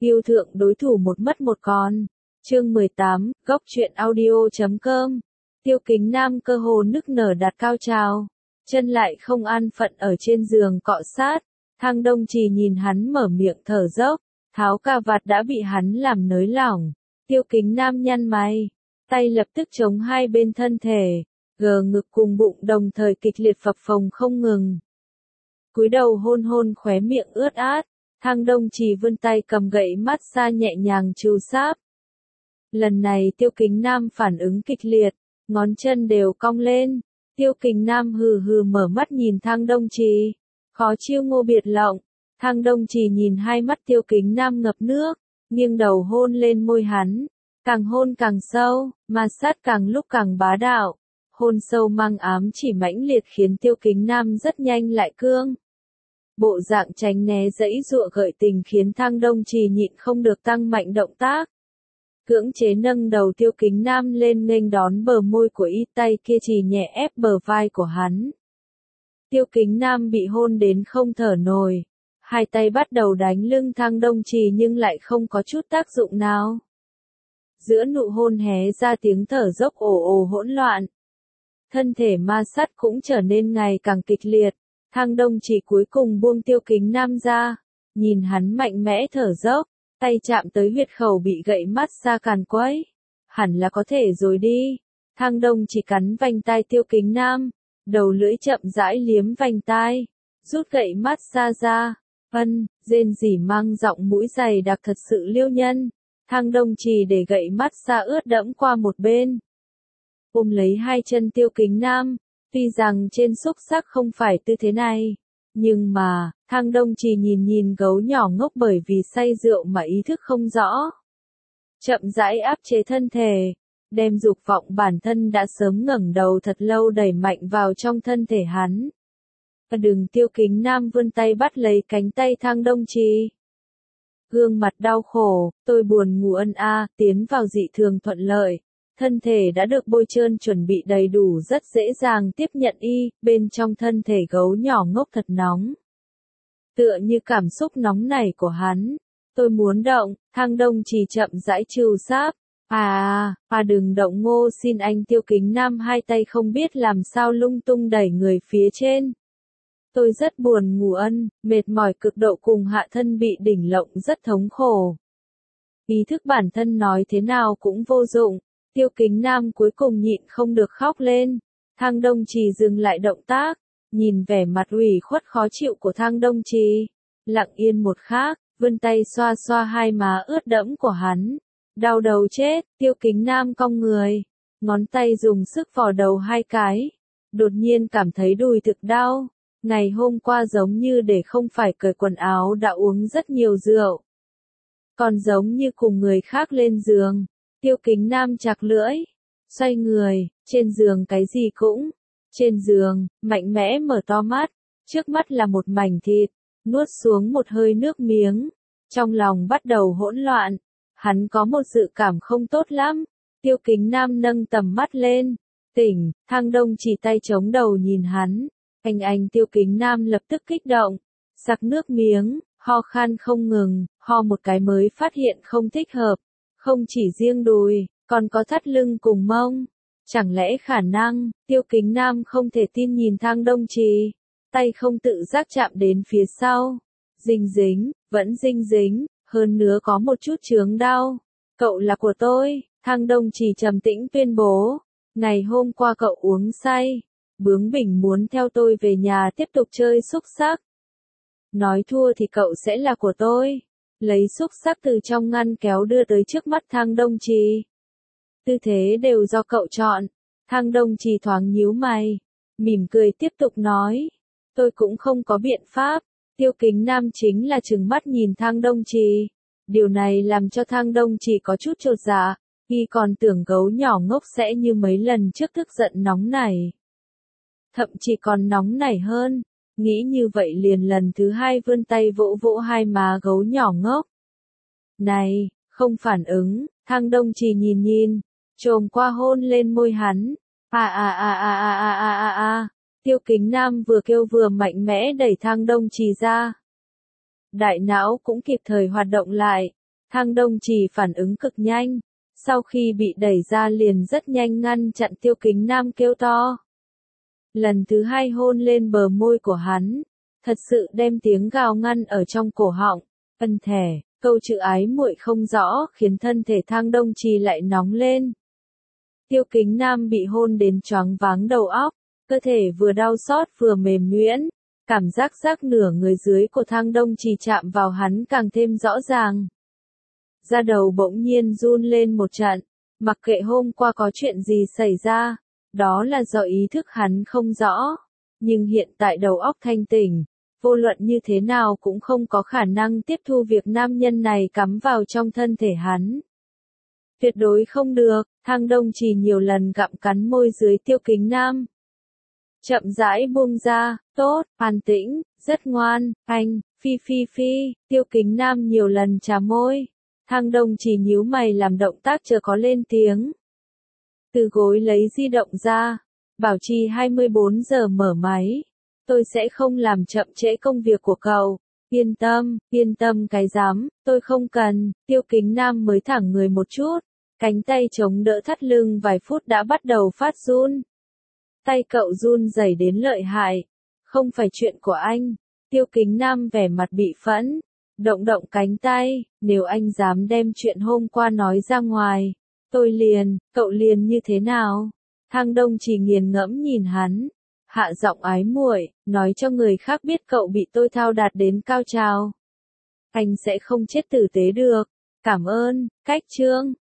Yêu thượng đối thủ một mất một còn. Chương 18, góc truyện audio.com. Tiêu Kính Nam cơ hồ nức nở đạt cao trào, chân lại không an phận ở trên giường cọ sát. Thang Đông Trì nhìn hắn mở miệng thở dốc, tháo cà vạt đã bị hắn làm nới lỏng. Tiêu Kính Nam nhăn mày, tay lập tức chống hai bên thân thể, gờ ngực cùng bụng đồng thời kịch liệt phập phồng không ngừng. Cúi đầu hôn hôn khóe miệng ướt át, Thang Đông Trì vươn tay cầm gậy massage nhẹ nhàng trù sáp. Lần này Tiêu Kính Nam phản ứng kịch liệt, ngón chân đều cong lên. Tiêu Kính Nam hừ hừ mở mắt nhìn Thang Đông Trì, khó chiêu ngô biệt lộng. Thang Đông Trì nhìn hai mắt Tiêu Kính Nam ngập nước, nghiêng đầu hôn lên môi hắn, càng hôn càng sâu, ma sát càng lúc càng bá đạo. Hôn sâu mang ám chỉ mãnh liệt khiến Tiêu Kính Nam rất nhanh lại cương. Bộ dạng tránh né giãy giụa gợi tình khiến Thang Đông Trì nhịn không được tăng mạnh động tác. Cưỡng chế nâng đầu Tiêu Kính Nam lên nghênh đón bờ môi của y, tay kia chỉ nhẹ ép bờ vai của hắn. Tiêu Kính Nam bị hôn đến không thở nổi, hai tay bắt đầu đánh lưng Thang Đông Trì nhưng lại không có chút tác dụng nào. Giữa nụ hôn hé ra tiếng thở dốc ồ ồ hỗn loạn. Thân thể ma sát cũng trở nên ngày càng kịch liệt. Thang Đông Trì cuối cùng buông Tiêu Kính Nam ra, nhìn hắn mạnh mẽ thở dốc, tay chạm tới huyệt khẩu bị gậy massage càn quấy. Hẳn là có thể rồi đi. Thang Đông Trì cắn vành tai Tiêu Kính Nam, đầu lưỡi chậm rãi liếm vành tai, rút gậy massage ra. Rên rỉ mang giọng mũi dày đặc thật sự liêu nhân. Thang Đông Trì để gậy massage ướt đẫm qua một bên, ôm lấy hai chân Tiêu Kính Nam. Tuy rằng trên xúc xắc không phải tư thế này, nhưng mà, Thang Đông Trì nhìn gấu nhỏ ngốc bởi vì say rượu mà ý thức không rõ. Chậm rãi áp chế thân thể, đem dục vọng bản thân đã sớm ngẩng đầu thật lâu đẩy mạnh vào trong thân thể hắn. Đừng. Tiêu Kính Nam vươn tay bắt lấy cánh tay Thang Đông Trì. Gương mặt đau khổ, tôi buồn ngủ tiến vào dị thường thuận lợi. Thân thể đã được bôi trơn chuẩn bị đầy đủ rất dễ dàng tiếp nhận y, bên trong thân thể gấu nhỏ ngốc thật nóng. Tựa như cảm xúc nóng nảy của hắn. Tôi muốn động, Thang Đông Trì chậm rãi trừ sáp. Đừng động ngô xin anh. Tiêu Kính Nam hai tay không biết làm sao lung tung đẩy người phía trên. Tôi rất buồn ngủ mệt mỏi cực độ cùng hạ thân bị đỉnh lộng rất thống khổ. Ý thức bản thân nói thế nào cũng vô dụng. Tiêu Kính Nam cuối cùng nhịn không được khóc lên. Thang Đông Trì dừng lại động tác, nhìn vẻ mặt ủy khuất khó chịu của Thang Đông Trì, lặng yên một khắc, vươn tay xoa xoa hai má ướt đẫm của hắn. Đau đầu chết. Tiêu Kính Nam cong người, ngón tay dùng sức vò đầu hai cái, đột nhiên cảm thấy đùi thực đau. Ngày hôm qua giống như để không phải cởi quần áo đã uống rất nhiều rượu, còn giống như cùng người khác lên giường. Tiêu Kính Nam chặt lưỡi, xoay người, trên giường cái gì cũng. Trên giường, mạnh mẽ mở to mắt, trước mắt là một mảnh thịt, nuốt xuống một hơi nước miếng, trong lòng bắt đầu hỗn loạn. Hắn có một dự cảm không tốt lắm. Tiêu Kính Nam nâng tầm mắt lên, tỉnh. Thang Đông Trì tay chống đầu nhìn hắn. Anh. Tiêu Kính Nam lập tức kích động, sặc nước miếng, ho khan không ngừng, ho một cái mới phát hiện không thích hợp. Không chỉ riêng đùi, còn có thắt lưng cùng mông. Chẳng lẽ khả năng. Tiêu Kính Nam không thể tin nhìn Thang Đông Trì, tay không tự giác chạm đến phía sau. Dinh dính, vẫn dinh dính, hơn nữa có một chút chướng đau. Cậu là của tôi. Thang Đông Trì trầm tĩnh tuyên bố. Ngày hôm qua cậu uống say, bướng bỉnh muốn theo tôi về nhà tiếp tục chơi xúc xắc. Nói thua thì cậu sẽ là của tôi. Lấy xúc xắc từ trong ngăn kéo đưa tới trước mắt Thang Đông Trì. Tư thế đều do cậu chọn. Thang Đông Trì thoáng nhíu mày, mỉm cười tiếp tục nói. Tôi cũng không có biện pháp. Tiêu Kính Nam chính là trừng mắt nhìn Thang Đông Trì. Điều này làm cho Thang Đông Trì có chút chột dạ. Y còn tưởng gấu nhỏ ngốc sẽ như mấy lần trước tức giận nóng nảy. Thậm chí còn nóng nảy hơn. Nghĩ như vậy liền lần thứ hai vươn tay vỗ vỗ hai má gấu nhỏ ngốc. Này, không phản ứng. Thang Đông Trì nhìn, chồm qua hôn lên môi hắn. Tiêu Kính Nam vừa kêu vừa mạnh mẽ đẩy Thang Đông Trì ra. Đại não cũng kịp thời hoạt động lại, Thang Đông Trì phản ứng cực nhanh, sau khi bị đẩy ra liền rất nhanh ngăn chặn Tiêu Kính Nam kêu to. Lần thứ hai hôn lên bờ môi của hắn, thật sự đem tiếng gào ngăn ở trong cổ họng, ân thề, câu chữ ái muội không rõ khiến thân thể Thang Đông Trì lại nóng lên. Tiêu Kính Nam bị hôn đến choáng váng đầu óc, cơ thể vừa đau xót vừa mềm nhuyễn, cảm giác rác nửa người dưới của Thang Đông Trì chạm vào hắn càng thêm rõ ràng. Da đầu bỗng nhiên run lên một trận, mặc kệ hôm qua có chuyện gì xảy ra, đó là do ý thức hắn không rõ, nhưng hiện tại đầu óc thanh tỉnh, vô luận như thế nào cũng không có khả năng tiếp thu việc nam nhân này cắm vào trong thân thể hắn. Tuyệt đối không được, Thang Đông Trì nhiều lần gặm cắn môi dưới Tiêu Kính Nam. Chậm rãi buông ra, tốt, an tĩnh, rất ngoan, anh, phi phi phi, Tiêu Kính Nam nhiều lần chà môi. Thang Đông Trì nhíu mày làm động tác chờ có lên tiếng. Từ gối lấy di động ra, bảo trì 24 giờ mở máy. Tôi sẽ không làm chậm trễ công việc của cậu. Yên tâm cái dám, tôi không cần. Tiêu Kính Nam mới thẳng người một chút, cánh tay chống đỡ thắt lưng vài phút đã bắt đầu phát run. Tay cậu run rẩy đến lợi hại. Không phải chuyện của anh. Tiêu Kính Nam vẻ mặt bị phẫn. Động động cánh tay, nếu anh dám đem chuyện hôm qua nói ra ngoài, cậu liền như thế nào? Thang Đông Trì nghiền ngẫm nhìn hắn, hạ giọng ái muội, nói cho người khác biết cậu bị tôi thao đạt đến cao trào. Anh sẽ không chết tử tế được, cảm ơn, cách chương.